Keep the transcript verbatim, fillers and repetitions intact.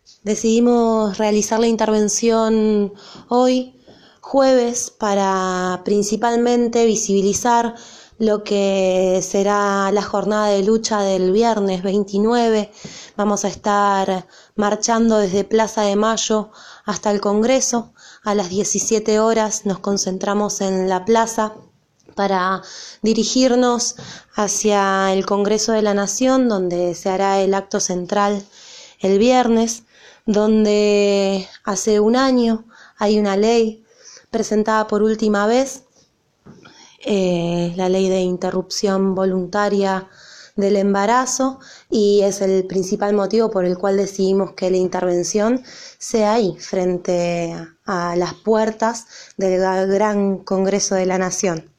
Decidimos realizar la intervención hoy, jueves, para principalmente visibilizar lo que será la jornada de lucha del viernes veintinueve. Vamos a estar marchando desde Plaza de Mayo hasta el Congreso. A las diecisiete horas nos concentramos en la plaza para dirigirnos hacia el Congreso de la Nación, donde se hará el acto central el viernes, donde hace un año hay una ley presentada por última vez, eh, la ley de interrupción voluntaria del embarazo, y es el principal motivo por el cual decidimos que la intervención sea ahí, frente a las puertas del gran Congreso de la Nación.